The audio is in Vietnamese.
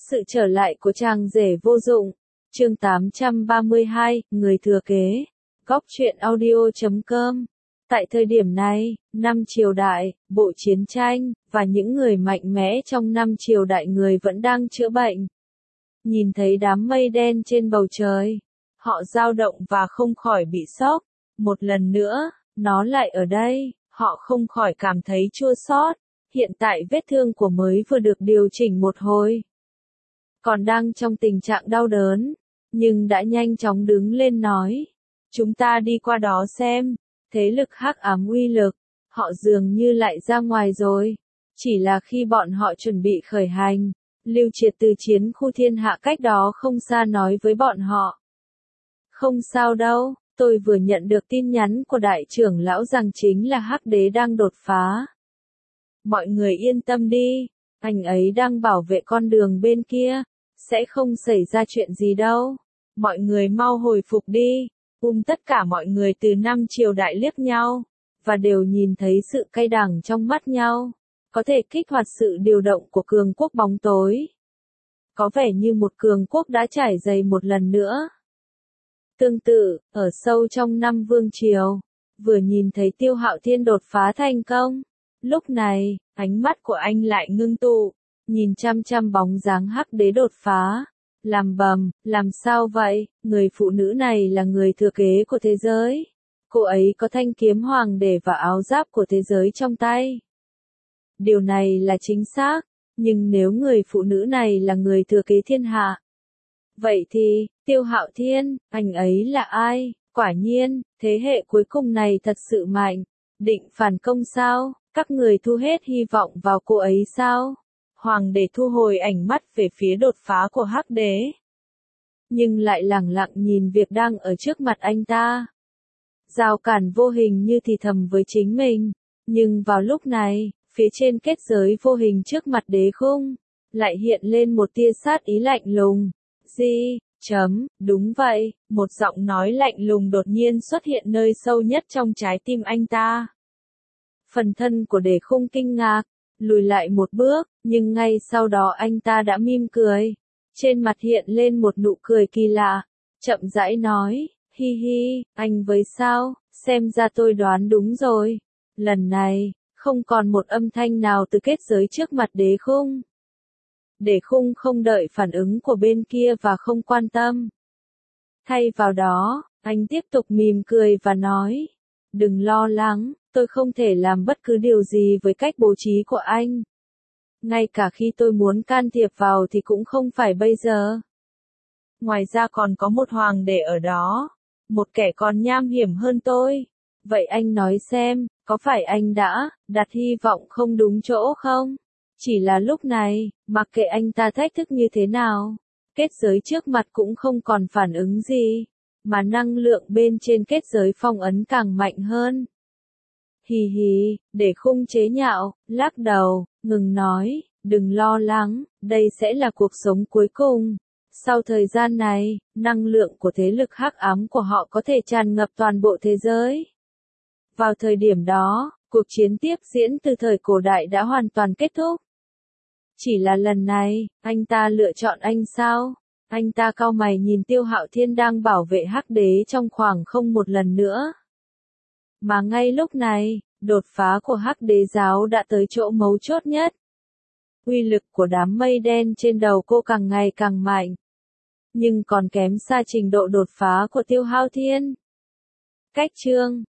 Sự trở lại của chàng rể vô dụng. Chương 832, người thừa kế. Góc truyện audio.com. Tại thời điểm này, năm triều đại, bộ chiến tranh, và những người mạnh mẽ trong năm triều đại người vẫn đang chữa bệnh. Nhìn thấy đám mây đen trên bầu trời, họ dao động và không khỏi bị sốc. Một lần nữa, nó lại ở đây, họ không khỏi cảm thấy chua xót. Hiện tại vết thương của mới vừa được điều chỉnh một hồi, còn đang trong tình trạng đau đớn, nhưng đã nhanh chóng đứng lên nói. Chúng ta đi qua đó xem, thế lực hắc ám uy lực, họ dường như lại ra ngoài rồi. Chỉ là khi bọn họ chuẩn bị khởi hành, Lưu Triệt từ chiến khu thiên hạ cách đó không xa nói với bọn họ. Không sao đâu, tôi vừa nhận được tin nhắn của đại trưởng lão rằng chính là hắc đế đang đột phá. Mọi người yên tâm đi, anh ấy đang bảo vệ con đường bên kia, sẽ không xảy ra chuyện gì đâu. Mọi người mau hồi phục đi. Tất cả mọi người từ năm triều đại liếc nhau, và đều nhìn thấy sự cay đắng trong mắt nhau. Có thể kích hoạt sự điều động của cường quốc bóng tối. Có vẻ như một cường quốc đã trải dày một lần nữa. Tương tự, ở sâu trong năm vương triều, vừa nhìn thấy Tiêu Hạo Thiên đột phá thành công. Lúc này, ánh mắt của anh lại ngưng tụ, nhìn chăm chăm bóng dáng hắc đế đột phá. Làm bầm, làm sao vậy, người phụ nữ này là người thừa kế của thế giới. Cô ấy có thanh kiếm hoàng đế và áo giáp của thế giới trong tay. Điều này là chính xác, nhưng nếu người phụ nữ này là người thừa kế thiên hạ, vậy thì, Tiêu Hạo Thiên, anh ấy là ai? Quả nhiên, thế hệ cuối cùng này thật sự mạnh. Định phản công sao? Các người thu hết hy vọng vào cô ấy sao? Hoàng đế thu hồi ánh mắt về phía đột phá của hắc đế, nhưng lại lẳng lặng nhìn việc đang ở trước mặt anh ta. Rào cản vô hình như thì thầm với chính mình, nhưng vào lúc này, phía trên kết giới vô hình trước mặt đế khung, lại hiện lên một tia sát ý lạnh lùng. Đúng vậy, một giọng nói lạnh lùng đột nhiên xuất hiện nơi sâu nhất trong trái tim anh ta. Phần thân của đế khung kinh ngạc, lùi lại một bước, nhưng ngay sau đó anh ta đã mỉm cười. Trên mặt hiện lên một nụ cười kỳ lạ, chậm rãi nói, hi hi, anh với sao, xem ra tôi đoán đúng rồi. Lần này, không còn một âm thanh nào từ kết giới trước mặt đế khung. Đế khung không đợi phản ứng của bên kia và không quan tâm. Thay vào đó, anh tiếp tục mỉm cười và nói, đừng lo lắng, tôi không thể làm bất cứ điều gì với cách bố trí của anh. Ngay cả khi tôi muốn can thiệp vào thì cũng không phải bây giờ. Ngoài ra còn có một hoàng đế ở đó, một kẻ còn nham hiểm hơn tôi. Vậy anh nói xem, có phải anh đã đặt hy vọng không đúng chỗ không? Chỉ là lúc này, mặc kệ anh ta thách thức như thế nào, kết giới trước mặt cũng không còn phản ứng gì, mà năng lượng bên trên kết giới phong ấn càng mạnh hơn. Hì hì, để khung chế nhạo, lắc đầu, ngừng nói, đừng lo lắng, đây sẽ là cuộc sống cuối cùng. Sau thời gian này, năng lượng của thế lực hắc ám của họ có thể tràn ngập toàn bộ thế giới. Vào thời điểm đó, cuộc chiến tiếp diễn từ thời cổ đại đã hoàn toàn kết thúc. Chỉ là lần này, anh ta lựa chọn anh sao? Anh ta cau mày nhìn Tiêu Hạo Thiên đang bảo vệ hắc đế trong khoảng không một lần nữa. Mà ngay lúc này, đột phá của hắc đế giáo đã tới chỗ mấu chốt nhất. Uy lực của đám mây đen trên đầu cô càng ngày càng mạnh, nhưng còn kém xa trình độ đột phá của Tiêu Hạo Thiên. Cách chương